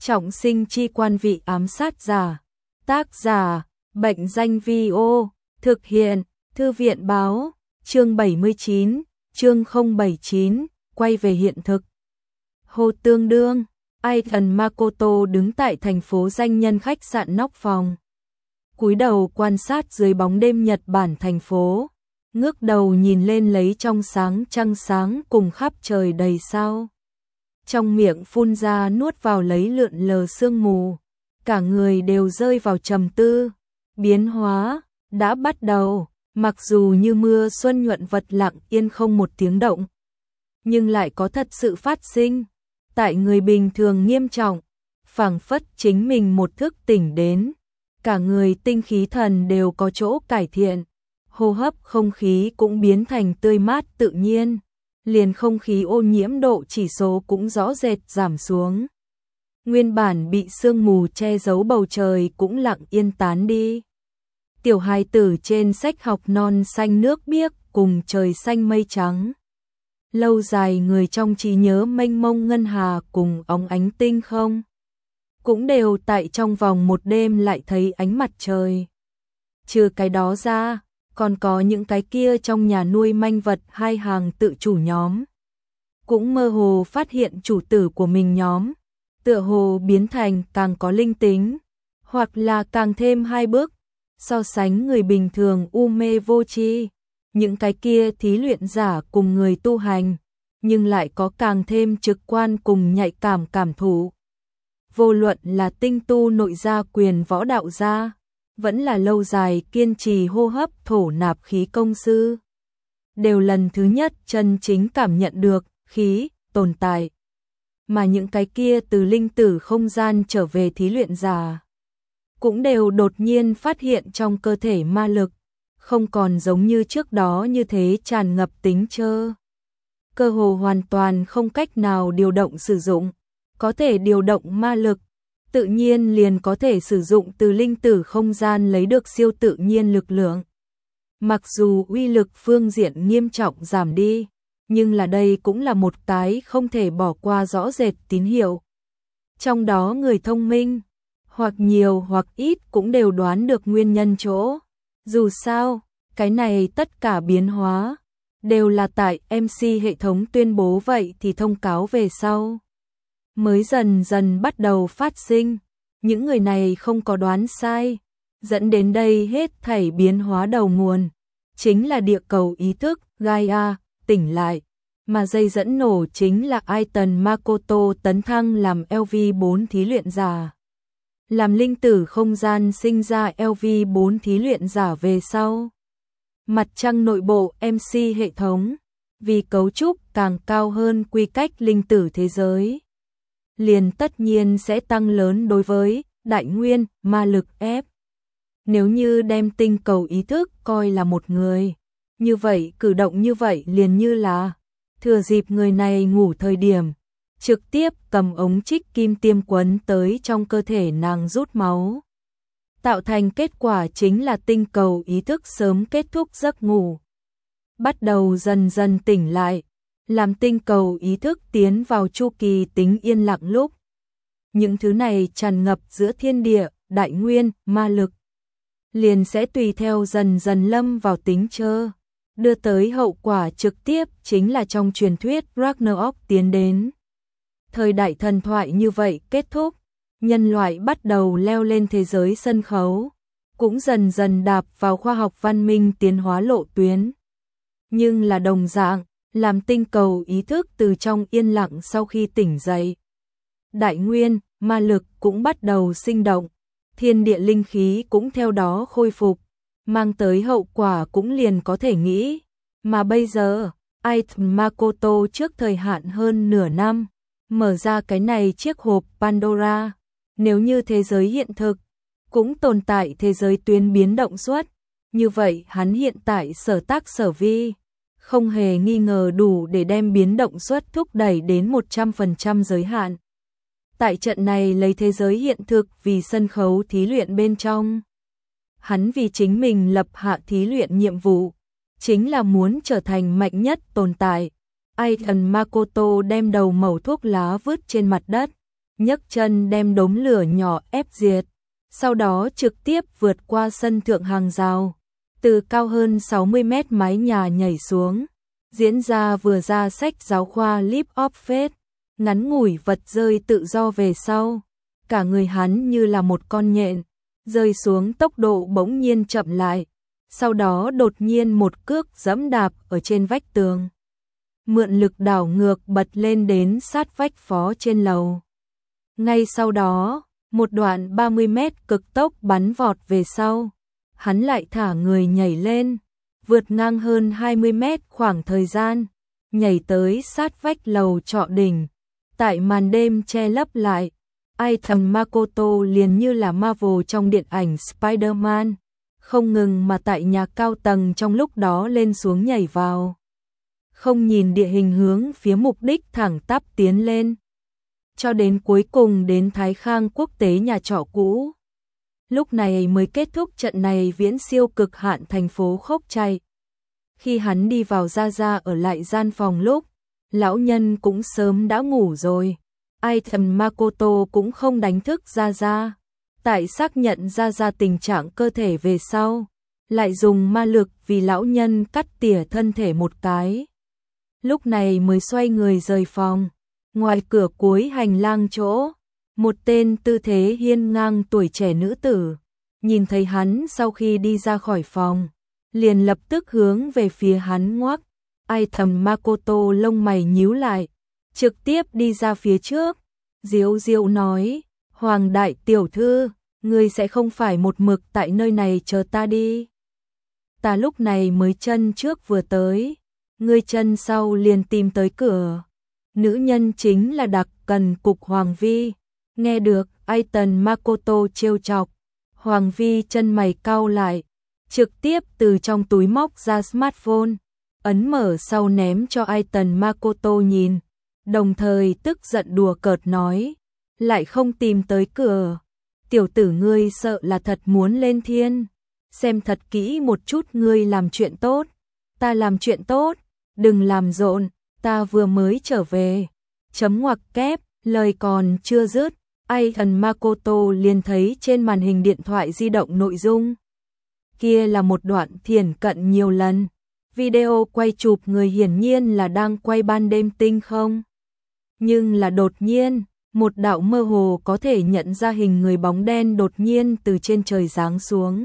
Trọng sinh chi quan vị ám sát giả. Tác giả, Bệnh danh Vi-ô. Thực hiện, Thư viện báo. Chương 79, chương 079, quay về hiện thực. Hồ Tương Đương, Aiton Makoto đứng tại thành phố danh nhân khách sạn nóc phòng. Cúi đầu quan sát dưới bóng đêm Nhật Bản thành phố, ngước đầu nhìn lên lấy trong sáng trăng sáng cùng khắp trời đầy sao. Trong miệng phun ra nuốt vào lấy lượn lờ sương mù, cả người đều rơi vào trầm tư. Biến hóa đã bắt đầu, mặc dù như mưa xuân nhuận vật lặng yên không một tiếng động, nhưng lại có thật sự phát sinh. Tại người bình thường nghiêm trọng, phảng phất chính mình một thức tỉnh đến, cả người tinh khí thần đều có chỗ cải thiện, hô hấp không khí cũng biến thành tươi mát tự nhiên, liền không khí ô nhiễm độ chỉ số cũng rõ rệt giảm xuống. Nguyên bản bị sương mù che giấu bầu trời cũng lặng yên tán đi. Tiểu hài tử trên sách học non xanh nước biếc cùng trời xanh mây trắng. Lâu dài người trong trí nhớ mênh mông ngân hà cùng óng ánh tinh không, cũng đều tại trong vòng một đêm lại thấy ánh mặt trời. Trừ cái đó ra, còn có những cái kia trong nhà nuôi manh vật hai hàng tự chủ nhóm. Cũng mơ hồ phát hiện chủ tử của mình nhóm, tựa hồ biến thành càng có linh tính, hoặc là càng thêm hai bước, so sánh người bình thường u mê vô tri. Những cái kia thí luyện giả cùng người tu hành, nhưng lại có càng thêm trực quan cùng nhạy cảm cảm thụ. Vô luận là tinh tu nội gia quyền võ đạo gia, vẫn là lâu dài kiên trì hô hấp thổ nạp khí công sư, đều lần thứ nhất chân chính cảm nhận được khí tồn tại. Mà những cái kia từ linh tử không gian trở về thí luyện giả, cũng đều đột nhiên phát hiện trong cơ thể ma lực không còn giống như trước đó như thế tràn ngập tính trơ. Cơ hồ hoàn toàn không cách nào điều động sử dụng, có thể điều động ma lực, tự nhiên liền có thể sử dụng từ linh tử không gian lấy được siêu tự nhiên lực lượng. Mặc dù uy lực phương diện nghiêm trọng giảm đi, nhưng là đây cũng là một cái không thể bỏ qua rõ rệt tín hiệu. Trong đó người thông minh, hoặc nhiều hoặc ít cũng đều đoán được nguyên nhân chỗ. Dù sao, cái này tất cả biến hóa đều là tại MC hệ thống tuyên bố vậy thì thông cáo về sau mới dần dần bắt đầu phát sinh. Những người này không có đoán sai, dẫn đến đây hết thảy biến hóa đầu nguồn chính là địa cầu ý thức Gaia tỉnh lại, mà dây dẫn nổ chính là Aiton Makoto tấn thăng làm LV4 thí luyện giả. Làm linh tử không gian sinh ra LV4 thí luyện giả về sau, mặt trăng nội bộ MC hệ thống, vì cấu trúc càng cao hơn quy cách linh tử thế giới, liền tất nhiên sẽ tăng lớn đối với đại nguyên ma lực ép. Nếu như đem tinh cầu ý thức coi là một người, như vậy cử động như vậy liền như là thừa dịp người này ngủ thời điểm, trực tiếp cầm ống trích kim tiêm quấn tới trong cơ thể nàng rút máu. Tạo thành kết quả chính là tinh cầu ý thức sớm kết thúc giấc ngủ, bắt đầu dần dần tỉnh lại, làm tinh cầu ý thức tiến vào chu kỳ tính yên lặng lúc. Những thứ này tràn ngập giữa thiên địa, đại nguyên, ma lực, liền sẽ tùy theo dần dần lâm vào tính trơ, đưa tới hậu quả trực tiếp chính là trong truyền thuyết Ragnarok tiến đến. Thời đại thần thoại như vậy kết thúc, nhân loại bắt đầu leo lên thế giới sân khấu, cũng dần dần đạp vào khoa học văn minh tiến hóa lộ tuyến. Nhưng là đồng dạng, làm tinh cầu ý thức từ trong yên lặng sau khi tỉnh dậy, đại nguyên, ma lực cũng bắt đầu sinh động, thiên địa linh khí cũng theo đó khôi phục, mang tới hậu quả cũng liền có thể nghĩ. Mà bây giờ, Aiton Makoto trước thời hạn hơn nửa năm, mở ra cái này chiếc hộp Pandora. Nếu như thế giới hiện thực cũng tồn tại thế giới tuyến biến động suốt, như vậy hắn hiện tại sở tác sở vi không hề nghi ngờ đủ để đem biến động suất thúc đẩy đến 100% giới hạn. Tại trận này lấy thế giới hiện thực vì sân khấu thí luyện bên trong, hắn vì chính mình lập hạ thí luyện nhiệm vụ, chính là muốn trở thành mạnh nhất tồn tại. Aiton Makoto đem đầu mẩu thuốc lá vứt trên mặt đất, nhấc chân đem đốm lửa nhỏ ép diệt, sau đó trực tiếp vượt qua sân thượng hàng rào, từ cao hơn 60 mét mái nhà nhảy xuống, diễn ra vừa ra sách giáo khoa Leap of Faith, ngắn ngủi vật rơi tự do về sau, cả người hắn như là một con nhện, rơi xuống tốc độ bỗng nhiên chậm lại, sau đó đột nhiên một cước giẫm đạp ở trên vách tường. Mượn lực đảo ngược bật lên đến sát vách phó trên lầu. Ngay sau đó, một đoạn 30 mét cực tốc bắn vọt về sau, hắn lại thả người nhảy lên, vượt ngang hơn 20 mét khoảng thời gian, nhảy tới sát vách lầu trọ đỉnh. Tại màn đêm che lấp lại, Ethan Makoto liền như là Marvel trong điện ảnh Spider-Man, không ngừng mà tại nhà cao tầng trong lúc đó lên xuống nhảy vào. Không nhìn địa hình hướng phía mục đích thẳng tắp tiến lên. Cho đến cuối cùng đến Thái Khang quốc tế nhà trọ cũ. Lúc này mới kết thúc trận này viễn siêu cực hạn thành phố khốc chạy. Khi hắn đi vào Ra ở lại gian phòng lúc, lão nhân cũng sớm đã ngủ rồi. Ethan Makoto cũng không đánh thức Ra. Tại xác nhận Ra tình trạng cơ thể về sau, lại dùng ma lực vì lão nhân cắt tỉa thân thể một cái. Lúc này mới xoay người rời phòng. Ngoài cửa cuối hành lang chỗ, một tên tư thế hiên ngang tuổi trẻ nữ tử, nhìn thấy hắn sau khi đi ra khỏi phòng, liền lập tức hướng về phía hắn ngoắc. Ethan Makoto lông mày nhíu lại, trực tiếp đi ra phía trước, diếu diếu nói, Hoàng đại tiểu thư, ngươi sẽ không phải một mực tại nơi này chờ ta đi. Ta lúc này mới chân trước vừa tới, ngươi chân sau liền tìm tới cửa. Nữ nhân chính là đặc cần cục Hoàng Vi. Nghe được Ethan Makoto trêu chọc, Hoàng Vi chân mày cau lại, trực tiếp từ trong túi móc ra smartphone, ấn mở sau ném cho Ethan Makoto nhìn, đồng thời tức giận đùa cợt nói, lại không tìm tới cửa. Tiểu tử ngươi sợ là thật muốn lên thiên, xem thật kỹ một chút ngươi làm chuyện tốt, ta làm chuyện tốt, đừng làm rộn, ta vừa mới trở về. Chấm ngoặc kép, lời còn chưa dứt, Ethan Makoto liền thấy trên màn hình điện thoại di động nội dung. Kia là một đoạn thiển cận nhiều lần, video quay chụp người hiển nhiên là đang quay ban đêm tinh không. Nhưng là đột nhiên, một đạo mơ hồ có thể nhận ra hình người bóng đen đột nhiên từ trên trời giáng xuống,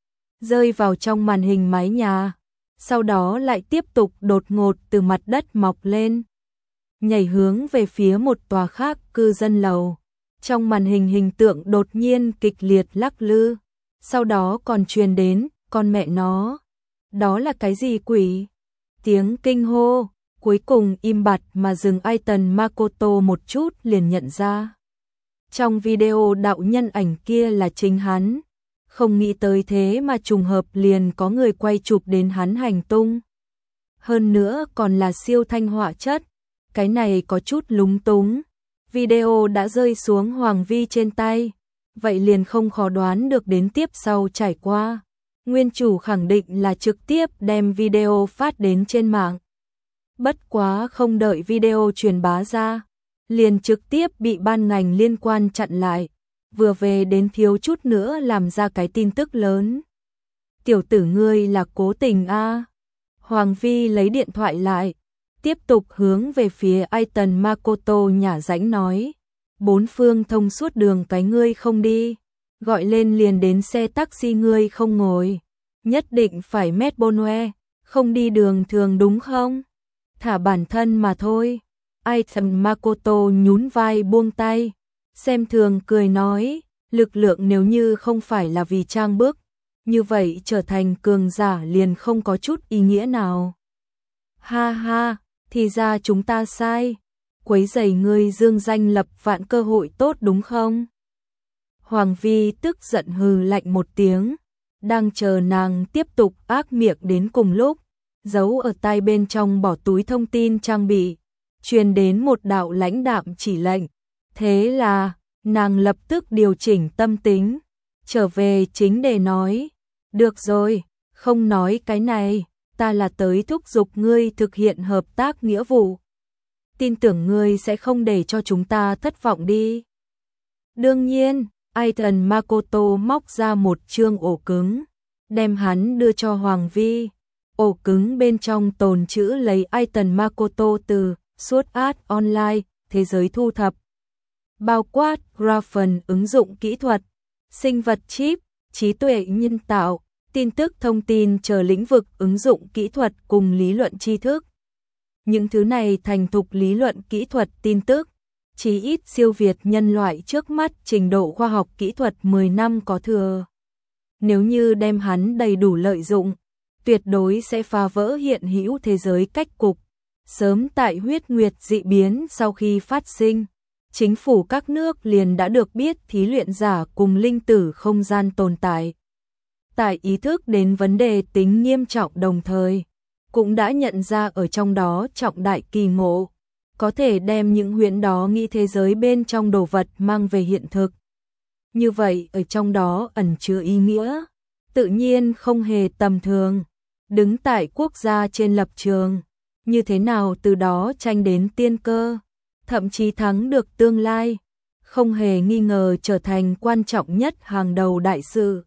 rơi vào trong màn hình mái nhà, sau đó lại tiếp tục đột ngột từ mặt đất mọc lên, nhảy hướng về phía một tòa khác cư dân lầu. Trong màn hình hình tượng đột nhiên kịch liệt lắc lư, sau đó còn truyền đến, con mẹ nó, đó là cái gì quỷ? Tiếng kinh hô, cuối cùng im bặt mà dừng. Ethan Makoto một chút liền nhận ra. Trong video đạo nhân ảnh kia là chính hắn, không nghĩ tới thế mà trùng hợp liền có người quay chụp đến hắn hành tung. Hơn nữa còn là siêu thanh họa chất, cái này có chút lúng túng. Video đã rơi xuống Hoàng Vi trên tay, vậy liền không khó đoán được đến tiếp sau trải qua. Nguyên chủ khẳng định là trực tiếp đem video phát đến trên mạng. Bất quá không đợi video truyền bá ra, liền trực tiếp bị ban ngành liên quan chặn lại, vừa về đến thiếu chút nữa làm ra cái tin tức lớn. Tiểu tử ngươi là cố tình a? Hoàng Vi lấy điện thoại lại, tiếp tục hướng về phía Ethan Makoto nhả rãnh nói, bốn phương thông suốt đường cái ngươi không đi, gọi lên liền đến xe taxi ngươi không ngồi, nhất định phải mét Bonue, không đi đường thường đúng không? Thả bản thân mà thôi. Ethan Makoto nhún vai buông tay, xem thường cười nói, lực lượng nếu như không phải là vì trang bức, như vậy trở thành cường giả liền không có chút ý nghĩa nào. Ha ha, thì ra chúng ta sai, quấy rầy ngươi dương danh lập vạn cơ hội tốt đúng không? Hoàng Vi tức giận hừ lạnh một tiếng, đang chờ nàng tiếp tục ác miệng đến cùng lúc, giấu ở tai bên trong bỏ túi thông tin trang bị, truyền đến một đạo lãnh đạm chỉ lệnh. Thế là, nàng lập tức điều chỉnh tâm tính, trở về chính đề nói, được rồi, không nói cái này, ta là tới thúc giục ngươi thực hiện hợp tác nghĩa vụ. Tin tưởng ngươi sẽ không để cho chúng ta thất vọng đi. Đương nhiên, Aiton Makoto móc ra một chương ổ cứng, đem hắn đưa cho Hoàng Vi. Ổ cứng bên trong tồn chữ lấy Aiton Makoto từ Sword Art Online, thế giới thu thập. Bao quát ra phần ứng dụng kỹ thuật, sinh vật chip, trí tuệ nhân tạo, tin tức thông tin chờ lĩnh vực ứng dụng kỹ thuật cùng lý luận tri thức. Những thứ này thành thục lý luận kỹ thuật tin tức, chí ít siêu việt nhân loại trước mắt trình độ khoa học kỹ thuật 10 năm có thừa. Nếu như đem hắn đầy đủ lợi dụng, tuyệt đối sẽ phá vỡ hiện hữu thế giới cách cục. Sớm tại huyết nguyệt dị biến sau khi phát sinh, chính phủ các nước liền đã được biết thí luyện giả cùng linh tử không gian tồn tại. Tại ý thức đến vấn đề tính nghiêm trọng đồng thời, cũng đã nhận ra ở trong đó trọng đại kỳ ngộ, có thể đem những huyễn đó nghĩ thế giới bên trong đồ vật mang về hiện thực. Như vậy ở trong đó ẩn chứa ý nghĩa, tự nhiên không hề tầm thường. Đứng tại quốc gia trên lập trường, như thế nào từ đó tranh đến tiên cơ, thậm chí thắng được tương lai, không hề nghi ngờ trở thành quan trọng nhất hàng đầu đại sự.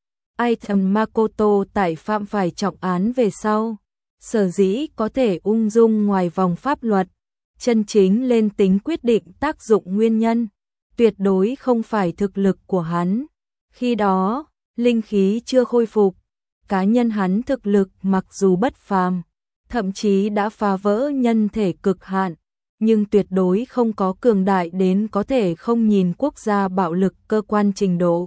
Aiton Makoto tại phạm phải trọng án về sau, sở dĩ có thể ung dung ngoài vòng pháp luật, chân chính lên tính quyết định tác dụng nguyên nhân, tuyệt đối không phải thực lực của hắn. Khi đó, linh khí chưa khôi phục, cá nhân hắn thực lực mặc dù bất phàm, thậm chí đã phá vỡ nhân thể cực hạn, nhưng tuyệt đối không có cường đại đến có thể không nhìn quốc gia bạo lực cơ quan trình độ.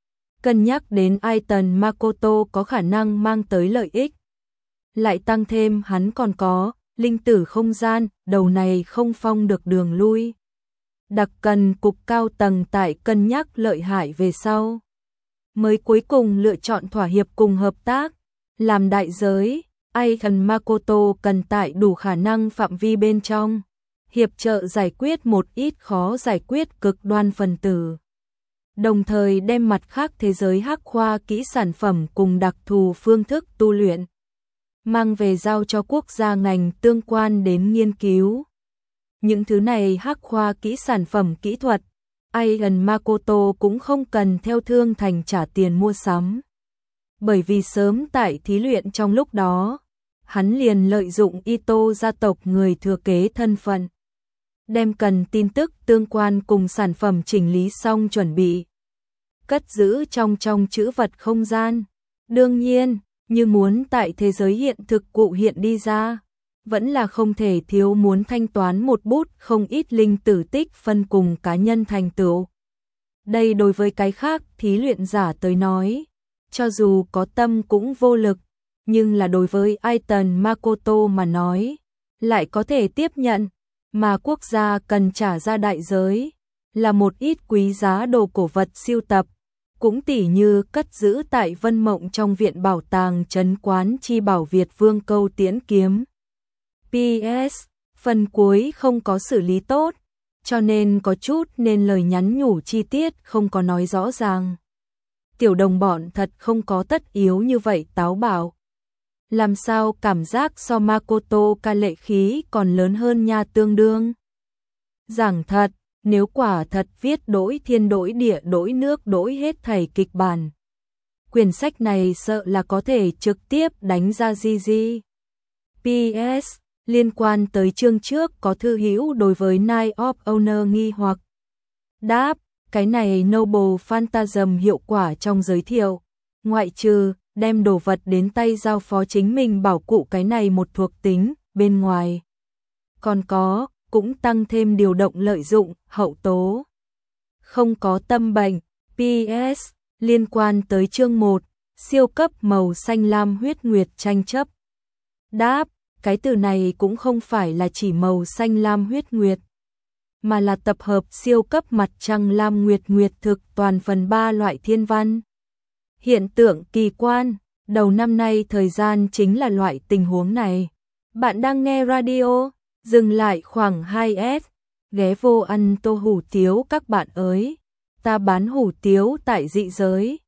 Cân nhắc đến Aiton Makoto có khả năng mang tới lợi ích, lại tăng thêm hắn còn có linh tử không gian, đầu này không phong được đường lui. Đặc cần cục cao tầng tại cân nhắc lợi hại về sau, mới cuối cùng lựa chọn thỏa hiệp cùng hợp tác. Làm đại giới, Aiton Makoto cần tại đủ khả năng phạm vi bên trong, hiệp trợ giải quyết một ít khó giải quyết cực đoan phần tử. Đồng thời đem mặt khác thế giới hắc khoa kỹ sản phẩm cùng đặc thù phương thức tu luyện, mang về giao cho quốc gia ngành tương quan đến nghiên cứu. Những thứ này hắc khoa kỹ sản phẩm kỹ thuật, Aiton Makoto cũng không cần theo thương thành trả tiền mua sắm. Bởi vì sớm tại thí luyện trong lúc đó, hắn liền lợi dụng Ito gia tộc người thừa kế thân phận, đem cần tin tức tương quan cùng sản phẩm chỉnh lý xong chuẩn bị, cất giữ trong trữ vật không gian. Đương nhiên, như muốn tại thế giới hiện thực cụ hiện đi ra, vẫn là không thể thiếu muốn thanh toán một bút không ít linh tử tích phân cùng cá nhân thành tựu. Đây đối với cái khác thí luyện giả tới nói, cho dù có tâm cũng vô lực, nhưng là đối với Aiton Makoto mà nói, lại có thể tiếp nhận, mà quốc gia cần trả ra đại giới, là một ít quý giá đồ cổ vật siêu tập, cũng tỉ như cất giữ tại Vân Mộng trong viện bảo tàng trấn quán chi bảo Việt Vương câu tiễn kiếm. PS, phần cuối không có xử lý tốt, cho nên có chút nên lời nhắn nhủ chi tiết không có nói rõ ràng. Tiểu đồng bọn thật không có tất yếu như vậy táo bạo. Làm sao cảm giác so Makoto ca lệ khí còn lớn hơn nha tương đương. Giảng thật, nếu quả thật viết đổi thiên đổi địa đổi nước đổi hết thảy kịch bản, quyển sách này sợ là có thể trực tiếp đánh ra GG. PS, liên quan tới chương trước có thư hữu đối với Night of Honor nghi hoặc. Đáp, cái này Noble Phantasm hiệu quả trong giới thiệu, ngoại trừ đem đồ vật đến tay giao phó chính mình bảo cụ cái này một thuộc tính, bên ngoài còn có, cũng tăng thêm điều động lợi dụng, hậu tố. Không có tâm bệnh. PS, liên quan tới chương 1, siêu cấp màu xanh lam huyết nguyệt tranh chấp. Đáp, cái từ này cũng không phải là chỉ màu xanh lam huyết nguyệt, mà là tập hợp siêu cấp mặt trăng lam nguyệt nguyệt thực toàn phần 3 loại thiên văn. Hiện tượng kỳ quan, đầu năm nay thời gian chính là loại tình huống này. Bạn đang nghe radio, dừng lại khoảng 2S, ghé vô ăn tô hủ tiếu các bạn ơi. Ta bán hủ tiếu tại dị giới.